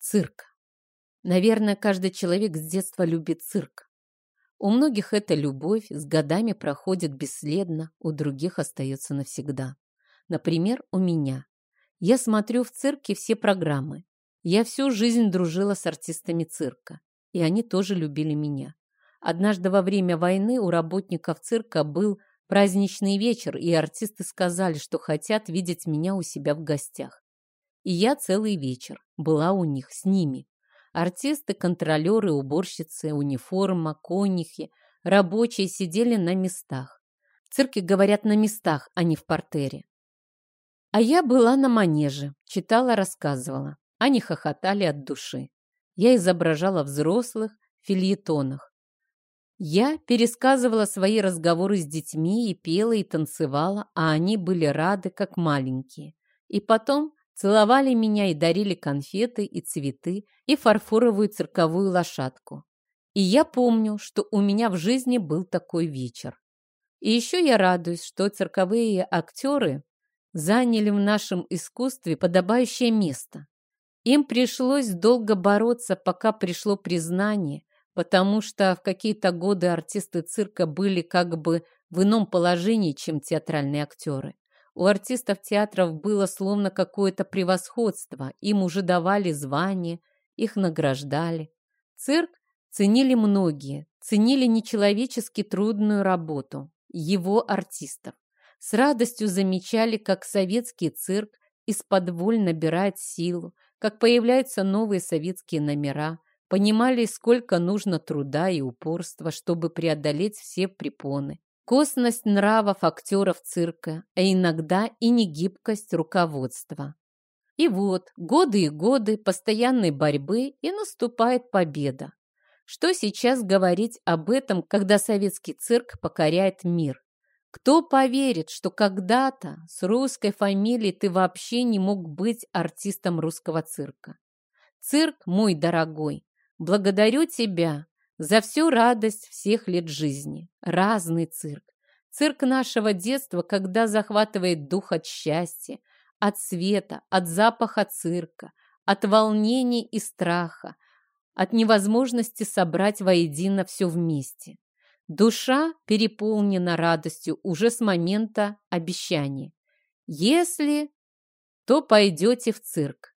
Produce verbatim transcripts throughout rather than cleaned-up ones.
Цирк. Наверное, каждый человек с детства любит цирк. У многих эта любовь с годами проходит бесследно, у других остается навсегда. Например, у меня. Я смотрю в цирке все программы. Я всю жизнь дружила с артистами цирка, и они тоже любили меня. Однажды во время войны у работников цирка был праздничный вечер, и артисты сказали, что хотят видеть меня у себя в гостях. И я целый вечер была у них, с ними. Артисты, контролеры, уборщицы, униформа, конюхи, рабочие сидели на местах. В цирке говорят на местах, а не в партере. А я была на манеже, читала, рассказывала. Они хохотали от души. Я изображала взрослых в фельетонах. Я пересказывала свои разговоры с детьми и пела, и танцевала, а они были рады, как маленькие. И потом целовали меня и дарили конфеты, и цветы, и фарфоровую цирковую лошадку. И я помню, что у меня в жизни был такой вечер. И еще я радуюсь, что цирковые актеры заняли в нашем искусстве подобающее место. Им пришлось долго бороться, пока пришло признание, потому что в какие-то годы артисты цирка были как бы в ином положении, чем театральные актеры. У артистов театров было словно какое-то превосходство, им уже давали звания, их награждали. Цирк ценили многие, ценили нечеловечески трудную работу его артистов. С радостью замечали, как советский цирк исподволь набирает силу, как появляются новые советские номера, понимали, сколько нужно труда и упорства, чтобы преодолеть все препоны. Косность нравов актеров цирка, а иногда и негибкость руководства. И вот, годы и годы постоянной борьбы, и наступает победа. Что сейчас говорить об этом, когда советский цирк покоряет мир? Кто поверит, что когда-то с русской фамилией ты вообще не мог быть артистом русского цирка? Цирк, мой дорогой, благодарю тебя за всю радость всех лет жизни. Разный цирк. Цирк нашего детства, когда захватывает дух от счастья, от света, от запаха цирка, от волнений и страха, от невозможности собрать воедино все вместе. Душа переполнена радостью уже с момента обещания. Если, то пойдете в цирк.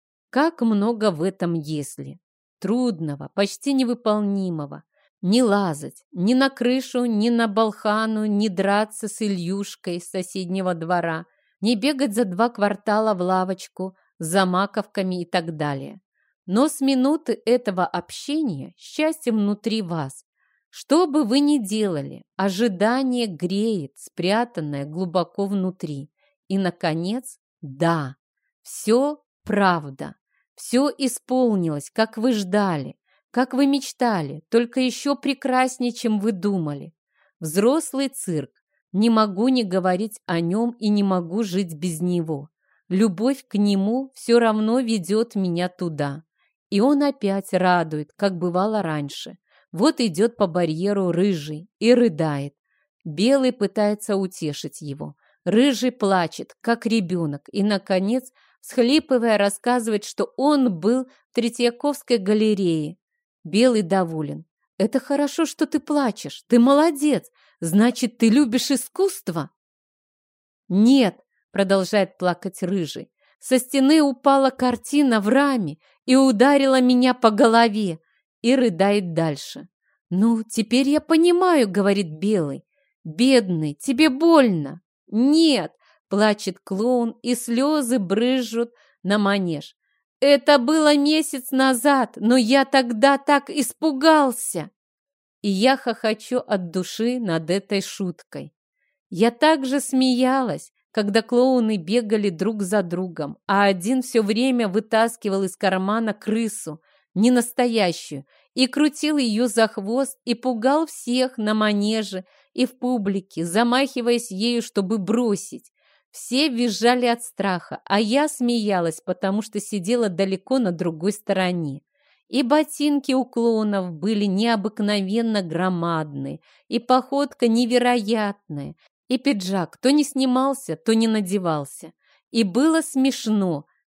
Как много в этом «если». Трудного, почти невыполнимого. Не лазать ни на крышу, ни на балхану, не драться с Ильюшкой из соседнего двора, не бегать за два квартала в лавочку за маковками и так далее. Но с минуты этого общения счастье внутри вас. Что бы вы ни делали, ожидание греет, спрятанное глубоко внутри. И, наконец, да, все правда. Все исполнилось, как вы ждали, как вы мечтали, только еще прекраснее, чем вы думали. Взрослый цирк. Не могу не говорить о нем и не могу жить без него. Любовь к нему все равно ведет меня туда. И он опять радует, как бывало раньше. Вот идет по барьеру рыжий и рыдает. Белый пытается утешить его. Рыжий плачет, как ребенок, и, наконец, всхлипывая, рассказывает, что он был в Третьяковской галерее. Белый доволен. «Это хорошо, что ты плачешь. Ты молодец. Значит, ты любишь искусство?» «Нет», — продолжает плакать Рыжий. «Со стены упала картина в раме и ударила меня по голове». И рыдает дальше. «Ну, теперь я понимаю», — говорит Белый. «Бедный, тебе больно». «Нет», — плачет клоун, и слезы брызжут на манеж. «Это было месяц назад, но я тогда так испугался». И я хохочу от души над этой шуткой. Я также смеялась, когда клоуны бегали друг за другом, а один все время вытаскивал из кармана крысу, не настоящую, и крутил ее за хвост и пугал всех на манеже и в публике, замахиваясь ею, чтобы бросить. Все визжали от страха, а я смеялась, потому что сидела далеко на другой стороне. И ботинки у клоунов были необыкновенно громадные, и походка невероятная, и пиджак то не снимался, то не надевался. И было смешно,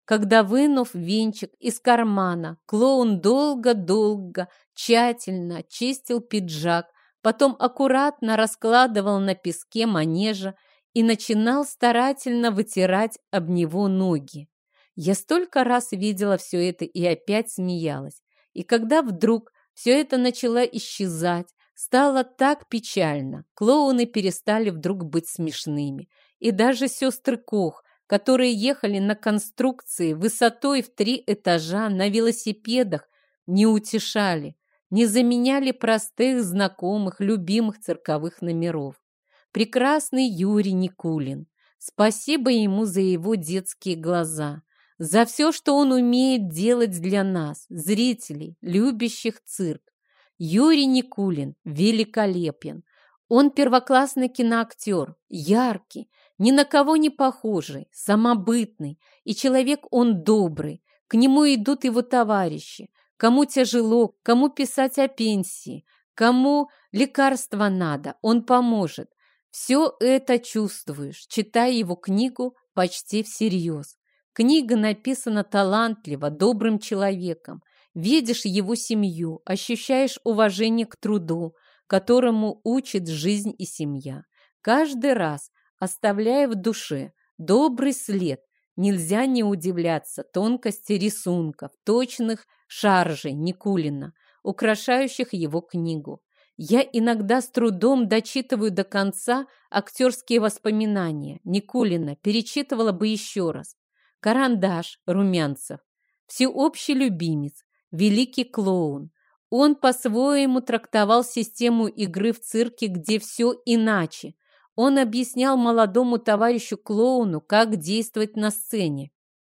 когда, вынув венчик из кармана, клоун долго-долго, тщательно чистил пиджак, потом аккуратно раскладывал на песке манежа и начинал старательно вытирать об него ноги. Я столько раз видела все это и опять смеялась. И когда вдруг все это начало исчезать, стало так печально, клоуны перестали вдруг быть смешными. И даже сестры Кох, которые ехали на конструкции высотой в три этажа на велосипедах, не утешали, не заменяли простых, знакомых, любимых цирковых номеров. Прекрасный Юрий Никулин. Спасибо ему за его детские глаза, за все, что он умеет делать для нас, зрителей, любящих цирк. Юрий Никулин великолепен. Он первоклассный киноактер, яркий, ни на кого не похожий, самобытный, и человек он добрый. К нему идут его товарищи. Кому тяжело, кому писать о пенсии, кому лекарства надо, он поможет. Все это чувствуешь, читая его книгу почти всерьез. Книга написана талантливо, добрым человеком. Видишь его семью, ощущаешь уважение к труду, которому учит жизнь и семья. Каждый раз, оставляя в душе добрый след, нельзя не удивляться тонкости рисунков, точных шаржей Никулина, украшающих его книгу. Я иногда с трудом дочитываю до конца актерские воспоминания Никулина, перечитывала бы еще раз. Карандаш Румянцев, всеобщий любимец, великий клоун. Он по-своему трактовал систему игры в цирке, где все иначе. Он объяснял молодому товарищу-клоуну, как действовать на сцене.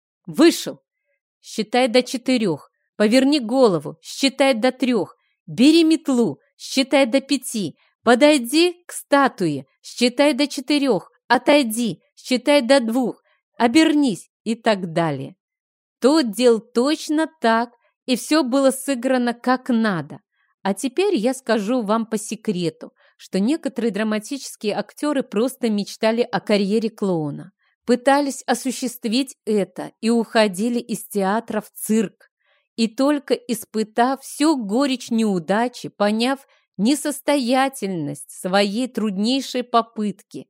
Вышел! Считай до четырех. Поверни голову, считай до трех. Бери метлу, считай до пяти. Подойди к статуе, считай до четырех. Отойди, считай до двух. Обернись и так далее. Тот делал точно так, и все было сыграно как надо. А теперь я скажу вам по секрету, что некоторые драматические актеры просто мечтали о карьере клоуна, пытались осуществить это и уходили из театра в цирк. И только испытав всю горечь неудачи, поняв несостоятельность своей труднейшей попытки,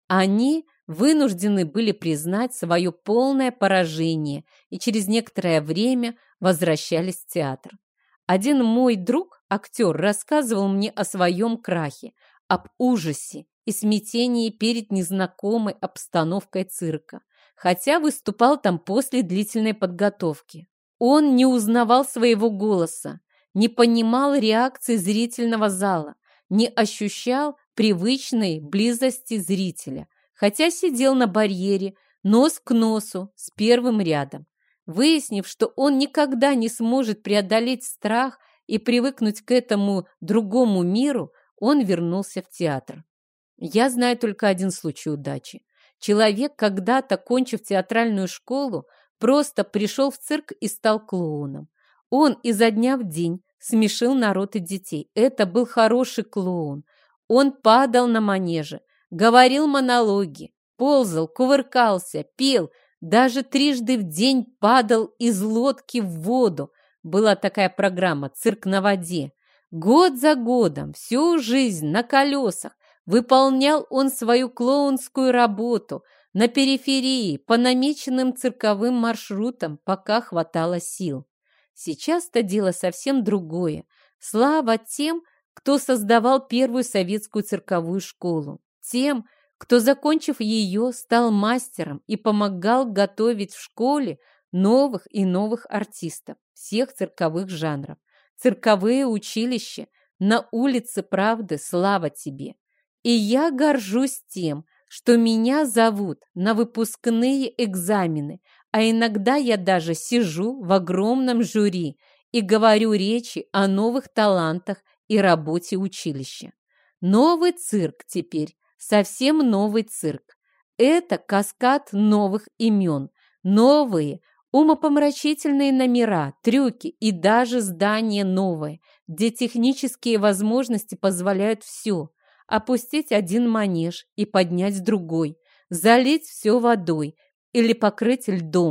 они вынуждены были признать свое полное поражение и через некоторое время возвращались в театр. Один мой друг, актер, рассказывал мне о своем крахе, об ужасе и смятении перед незнакомой обстановкой цирка, хотя выступал там после длительной подготовки. Он не узнавал своего голоса, не понимал реакции зрительного зала, не ощущал привычной близости зрителя, хотя сидел на барьере, нос к носу, с первым рядом. Выяснив, что он никогда не сможет преодолеть страх и привыкнуть к этому другому миру, он вернулся в театр. Я знаю только один случай удачи. Человек, когда-то, кончив театральную школу, просто пришел в цирк и стал клоуном. Он изо дня в день смешил народ и детей. Это был хороший клоун. Он падал на манеже, говорил монологи, ползал, кувыркался, пел, даже трижды в день падал из лодки в воду. Была такая программа «Цирк на воде». Год за годом, всю жизнь на колесах выполнял он свою клоунскую работу на периферии, по намеченным цирковым маршрутам, пока хватало сил. Сейчас-то дело совсем другое. Слава тем, кто создавал первую советскую цирковую школу, тем, кто, закончив ее, стал мастером и помогал готовить в школе новых и новых артистов всех цирковых жанров. Цирковые училища на улице Правды, слава тебе! И я горжусь тем, что меня зовут на выпускные экзамены, а иногда я даже сижу в огромном жюри и говорю речи о новых талантах и работе училища. Новый цирк теперь, совсем новый цирк. Это каскад новых имен, новые, умопомрачительные номера, трюки и даже здание новое, где технические возможности позволяют все. Опустить один манеж и поднять другой, залить все водой или покрыть льдом,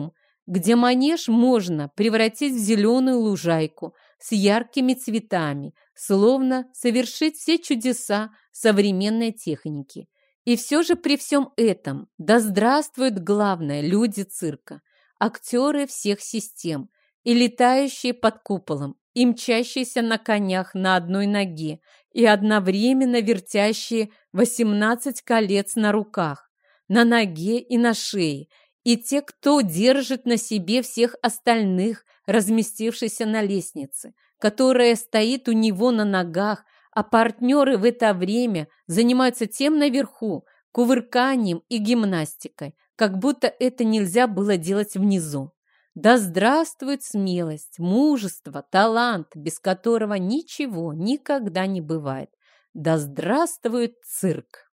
где манеж можно превратить в зеленую лужайку с яркими цветами, словно совершить все чудеса современной техники. И все же при всем этом, да здравствует главное, люди цирка, актеры всех систем, и летающие под куполом, и мчащиеся на конях на одной ноге, и одновременно вертящие восемнадцать колец на руках, на ноге и на шее, и те, кто держит на себе всех остальных, разместившихся на лестнице, которая стоит у него на ногах, а партнеры в это время занимаются тем наверху, кувырканием и гимнастикой, как будто это нельзя было делать внизу. Да здравствует смелость, мужество, талант, без которого ничего никогда не бывает. Да здравствует цирк!